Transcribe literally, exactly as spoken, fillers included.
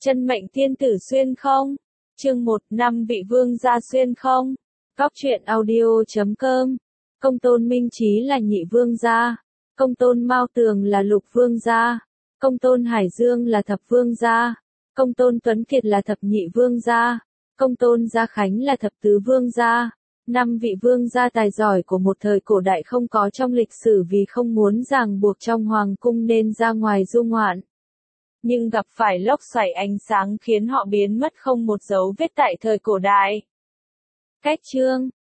Chân mệnh thiên tử xuyên không? Chương một, năm vị vương gia xuyên không? Cóc truyện audio chấm com. Công tôn Minh Chí là nhị vương gia. Công tôn Mao Tường là lục vương gia. Công tôn Hải Dương là thập vương gia. Công tôn Tuấn Kiệt là thập nhị vương gia. Công tôn Gia Khánh là thập tứ vương gia. Năm vị vương gia tài giỏi của một thời cổ đại không có trong lịch sử vì không muốn ràng buộc trong hoàng cung nên ra ngoài du ngoạn. Nhưng gặp phải lốc xoáy ánh sáng khiến họ biến mất không một dấu vết tại thời cổ đại. Cách chương,